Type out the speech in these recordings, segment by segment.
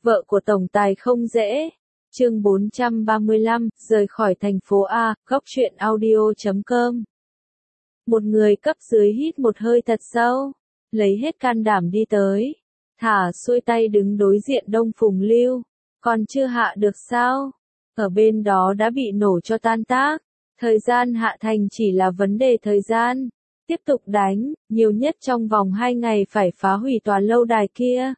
Vợ của tổng tài không dễ. Chương 435, rời khỏi thành phố A, góc truyện audio.com. Một người cấp dưới hít một hơi thật sâu, lấy hết can đảm đi tới, thả xuôi tay đứng đối diện Đông Phùng Lưu. Còn chưa hạ được sao? Ở bên đó đã bị nổ cho tan tác. Thời gian hạ thành chỉ là vấn đề thời gian. Tiếp tục đánh, nhiều nhất trong vòng 2 ngày phải phá hủy tòa lâu đài kia.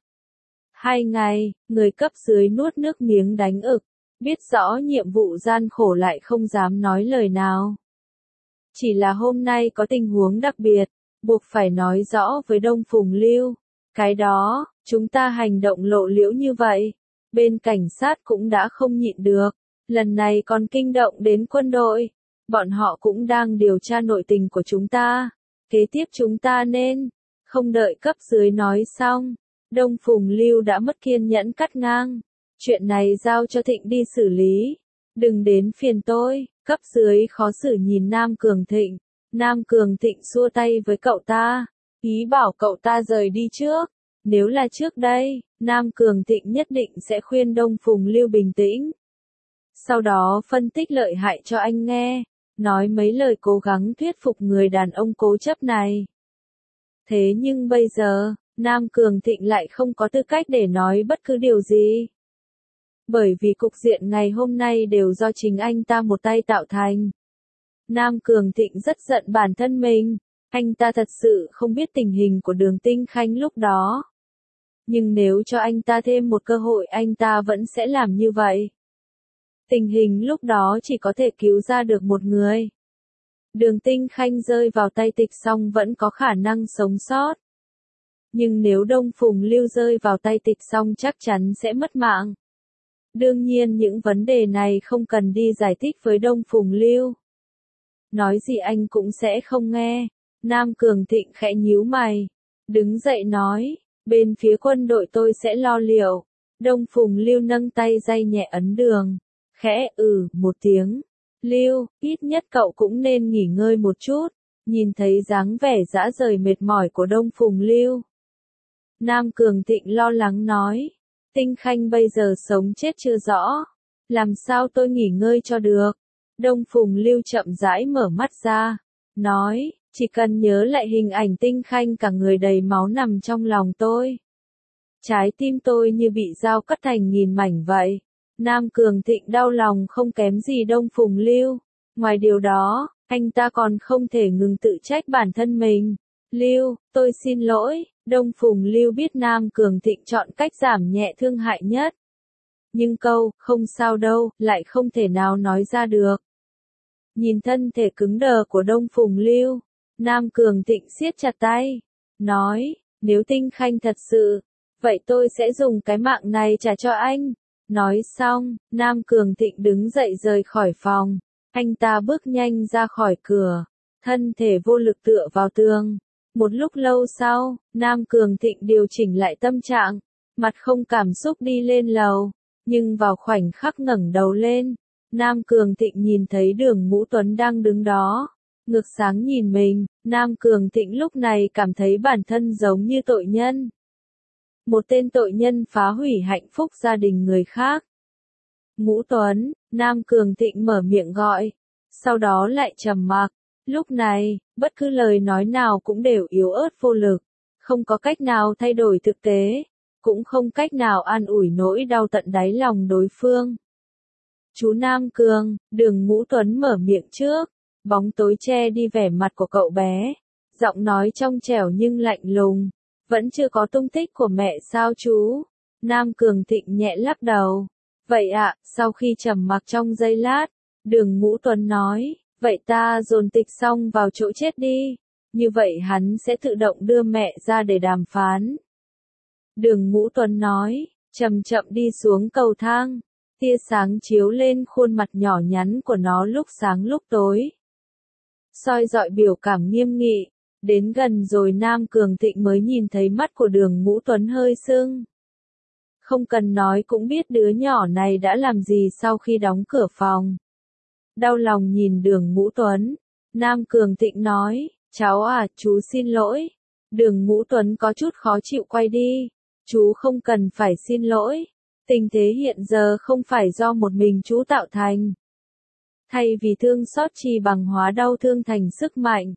2 ngày, người cấp dưới nuốt nước miếng đánh ực, biết rõ nhiệm vụ gian khổ lại không dám nói lời nào. Chỉ là hôm nay có tình huống đặc biệt, buộc phải nói rõ với Đông Phùng Lưu. Cái đó, chúng ta hành động lộ liễu như vậy, bên cảnh sát cũng đã không nhịn được, lần này còn kinh động đến quân đội. Bọn họ cũng đang điều tra nội tình của chúng ta. Kế tiếp chúng ta nên, không đợi cấp dưới nói xong, Đông Phùng Lưu đã mất kiên nhẫn cắt ngang. Chuyện này giao cho Thịnh đi xử lý. Đừng đến phiền tôi. Cấp dưới khó xử nhìn Nam Cường Thịnh. Nam Cường Thịnh xua tay với cậu ta, ý bảo cậu ta rời đi trước. Nếu là trước đây, Nam Cường Thịnh nhất định sẽ khuyên Đông Phùng Lưu bình tĩnh. Sau đó phân tích lợi hại cho anh nghe, nói mấy lời cố gắng thuyết phục người đàn ông cố chấp này. Thế nhưng bây giờ, Nam Cường Thịnh lại không có tư cách để nói bất cứ điều gì. Bởi vì cục diện ngày hôm nay đều do chính anh ta một tay tạo thành. Nam Cường Thịnh rất giận bản thân mình, anh ta thật sự không biết tình hình của Đường Tinh Khanh lúc đó. Nhưng nếu cho anh ta thêm một cơ hội anh ta vẫn sẽ làm như vậy. Tình hình lúc đó chỉ có thể cứu ra được một người. Đường Tinh Khanh rơi vào tay Tịch Song vẫn có khả năng sống sót. Nhưng nếu Đông Phùng Lưu rơi vào tay Tịch Song chắc chắn sẽ mất mạng. Đương nhiên những vấn đề này không cần đi giải thích với Đông Phùng Lưu. Nói gì anh cũng sẽ không nghe. Nam Cường Thịnh khẽ nhíu mày, đứng dậy nói, bên phía quân đội tôi sẽ lo liệu. Đông Phùng Lưu nâng tay day nhẹ ấn đường, khẽ một tiếng. Lưu, ít nhất cậu cũng nên nghỉ ngơi một chút. Nhìn thấy dáng vẻ rã rời mệt mỏi của Đông Phùng Lưu, Nam Cường Thịnh lo lắng nói, Tinh Khanh bây giờ sống chết chưa rõ, làm sao tôi nghỉ ngơi cho được. Đông Phùng Lưu chậm rãi mở mắt ra, nói, chỉ cần nhớ lại hình ảnh Tinh Khanh cả người đầy máu nằm trong lòng tôi. Trái tim tôi như bị dao cắt thành nghìn mảnh vậy. Nam Cường Thịnh đau lòng không kém gì Đông Phùng Lưu. Ngoài điều đó, anh ta còn không thể ngừng tự trách bản thân mình. Lưu, tôi xin lỗi. Đông Phùng Lưu biết Nam Cường Thịnh chọn cách giảm nhẹ thương hại nhất. Nhưng câu, không sao đâu, lại không thể nào nói ra được. Nhìn thân thể cứng đờ của Đông Phùng Lưu, Nam Cường Thịnh siết chặt tay, nói, nếu Tinh Khanh thật sự, vậy tôi sẽ dùng cái mạng này trả cho anh. Nói xong, Nam Cường Thịnh đứng dậy rời khỏi phòng. Anh ta bước nhanh ra khỏi cửa, thân thể vô lực tựa vào tường. Một lúc lâu sau, Nam Cường Thịnh điều chỉnh lại tâm trạng, mặt không cảm xúc đi lên lầu. Nhưng vào khoảnh khắc ngẩng đầu lên, Nam Cường Thịnh nhìn thấy Đường Ngũ Tuấn đang đứng đó, ngược sáng nhìn mình. Nam Cường Thịnh lúc này cảm thấy bản thân giống như tội nhân. Một tên tội nhân phá hủy hạnh phúc gia đình người khác. Ngũ Tuấn, Nam Cường Thịnh mở miệng gọi, sau đó lại trầm mặc. Lúc này, bất cứ lời nói nào cũng đều yếu ớt vô lực, không có cách nào thay đổi thực tế, cũng không cách nào an ủi nỗi đau tận đáy lòng đối phương. Chú Nam Cường, Đường Ngũ Tuấn mở miệng trước, bóng tối che đi vẻ mặt của cậu bé, giọng nói trong trẻo nhưng lạnh lùng, vẫn chưa có tung tích của mẹ sao chú? Nam Cường Thịnh nhẹ lắc đầu. Vậy ạ, sau khi trầm mặc trong giây lát, Đường Ngũ Tuấn nói, vậy ta dồn Tịch Song vào chỗ chết đi, như vậy hắn sẽ tự động đưa mẹ ra để đàm phán. Đường Ngũ Tuấn nói, chậm chậm đi xuống cầu thang, tia sáng chiếu lên khuôn mặt nhỏ nhắn của nó lúc sáng lúc tối. Soi dọi biểu cảm nghiêm nghị, đến gần rồi Nam Cường Thịnh mới nhìn thấy mắt của Đường Ngũ Tuấn hơi sưng. Không cần nói cũng biết đứa nhỏ này đã làm gì sau khi đóng cửa phòng. Đau lòng nhìn Đường Ngũ Tuấn, Nam Cường Thịnh nói, cháu à, chú xin lỗi. Đường Ngũ Tuấn có chút khó chịu quay đi, chú không cần phải xin lỗi. Tình thế hiện giờ không phải do một mình chú tạo thành. Thay vì thương xót chi bằng hóa đau thương thành sức mạnh.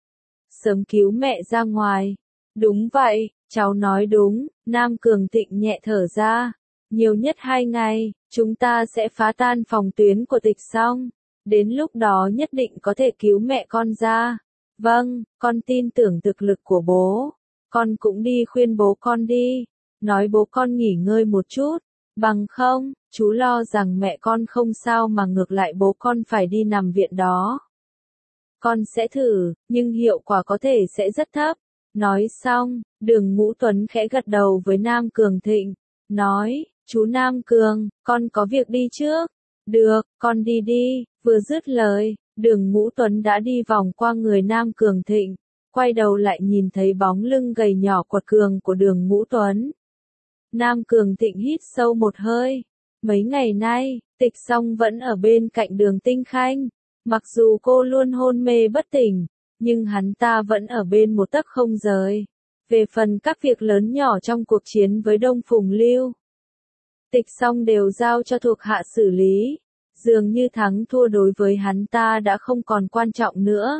Sớm cứu mẹ ra ngoài. Đúng vậy, cháu nói đúng, Nam Cường Thịnh nhẹ thở ra. Nhiều nhất 2 ngày, chúng ta sẽ phá tan phòng tuyến của Tịch Song. Đến lúc đó nhất định có thể cứu mẹ con ra. Vâng, con tin tưởng thực lực của bố. Con cũng đi khuyên bố con đi. Nói bố con nghỉ ngơi một chút. Bằng không, chú lo rằng mẹ con không sao mà ngược lại bố con phải đi nằm viện đó. Con sẽ thử, nhưng hiệu quả có thể sẽ rất thấp. Nói xong, Đường Ngũ Tuấn khẽ gật đầu với Nam Cường Thịnh. Nói, chú Nam Cường, con có việc đi trước. Được, con đi đi. Vừa dứt lời, Đường Ngũ Tuấn đã đi vòng qua người Nam Cường Thịnh. Quay đầu lại nhìn thấy bóng lưng gầy nhỏ quật cường của Đường Ngũ Tuấn. Nam Cường Thịnh hít sâu một hơi. Mấy ngày nay, Tịch Song vẫn ở bên cạnh Đường Tinh Khanh. Mặc dù cô luôn hôn mê bất tỉnh, nhưng hắn ta vẫn ở bên một tấc không rời. Về phần các việc lớn nhỏ trong cuộc chiến với Đông Phùng Lưu, Tịch Song đều giao cho thuộc hạ xử lý. Dường như thắng thua đối với hắn ta đã không còn quan trọng nữa.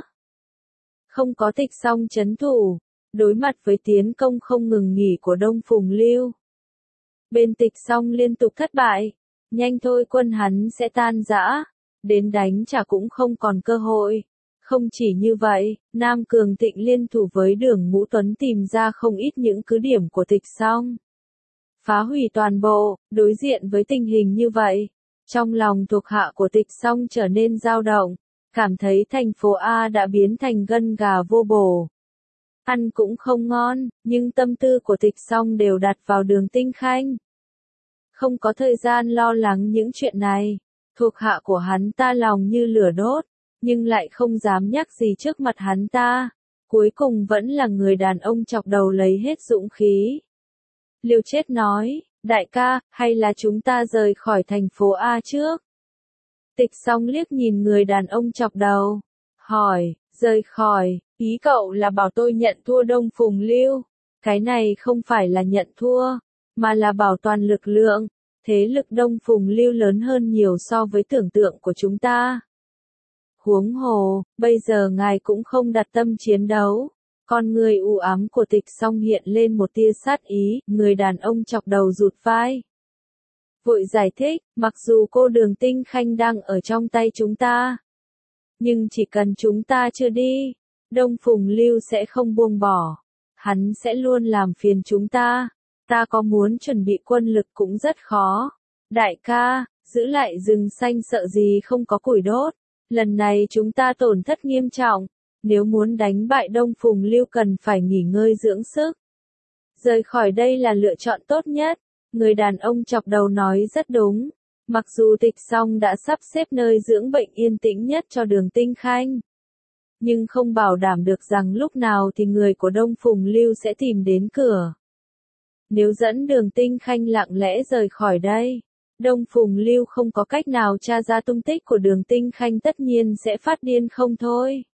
Không có Tịch Song trấn thủ, đối mặt với tiến công không ngừng nghỉ của Đông Phùng Lưu, bên Tịch Song liên tục thất bại, nhanh thôi quân hắn sẽ tan rã, đến đánh trả cũng không còn cơ hội. Không chỉ như vậy, Nam Cường Thịnh liên thủ với Đường Ngũ Tuấn tìm ra không ít những cứ điểm của Tịch Song. Phá hủy toàn bộ, đối diện với tình hình như vậy, trong lòng thuộc hạ của Tịch Song trở nên dao động, cảm thấy thành phố A đã biến thành gân gà vô bổ. Ăn cũng không ngon, nhưng tâm tư của Tịch Song đều đặt vào Đường Tinh Khanh. Không có thời gian lo lắng những chuyện này, thuộc hạ của hắn ta lòng như lửa đốt, nhưng lại không dám nhắc gì trước mặt hắn ta. Cuối cùng vẫn là người đàn ông chọc đầu lấy hết dũng khí. Liêu Chết nói, đại ca, hay là chúng ta rời khỏi thành phố A trước? Tịch Song liếc nhìn người đàn ông chọc đầu, hỏi, rời khỏi, ý cậu là bảo tôi nhận thua Đông Phùng Lưu? Cái này không phải là nhận thua, mà là bảo toàn lực lượng. Thế lực Đông Phùng Lưu lớn hơn nhiều so với tưởng tượng của chúng ta. Huống hồ, bây giờ ngài cũng không đặt tâm chiến đấu. Con người u ám của Tịch Song hiện lên một tia sát ý, người đàn ông chọc đầu rụt vai. Vội giải thích, mặc dù cô Đường Tinh Khanh đang ở trong tay chúng ta, nhưng chỉ cần chúng ta chưa đi, Đông Phùng Lưu sẽ không buông bỏ. Hắn sẽ luôn làm phiền chúng ta. Ta có muốn chuẩn bị quân lực cũng rất khó. Đại ca, giữ lại rừng xanh sợ gì không có củi đốt. Lần này chúng ta tổn thất nghiêm trọng. Nếu muốn đánh bại Đông Phùng Lưu cần phải nghỉ ngơi dưỡng sức. Rời khỏi đây là lựa chọn tốt nhất. Người đàn ông chọc đầu nói rất đúng. Mặc dù Tịch Song đã sắp xếp nơi dưỡng bệnh yên tĩnh nhất cho Đường Tinh Khanh, nhưng không bảo đảm được rằng lúc nào thì người của Đông Phùng Lưu sẽ tìm đến cửa. Nếu dẫn Đường Tinh Khanh lặng lẽ rời khỏi đây, Đông Phùng Lưu không có cách nào tra ra tung tích của Đường Tinh Khanh tất nhiên sẽ phát điên không thôi.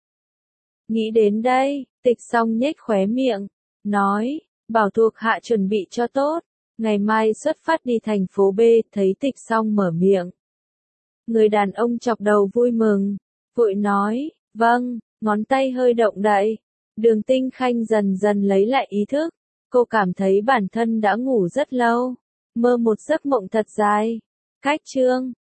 Nghĩ đến đây, Tịch Song nhếch khóe miệng, nói, bảo thuộc hạ chuẩn bị cho tốt, ngày mai xuất phát đi thành phố B. Thấy Tịch Song mở miệng, người đàn ông chọc đầu vui mừng, vội nói, vâng, ngón tay hơi động đậy. Đường Tinh Khanh dần dần lấy lại ý thức, cô cảm thấy bản thân đã ngủ rất lâu, mơ một giấc mộng thật dài. Cách chương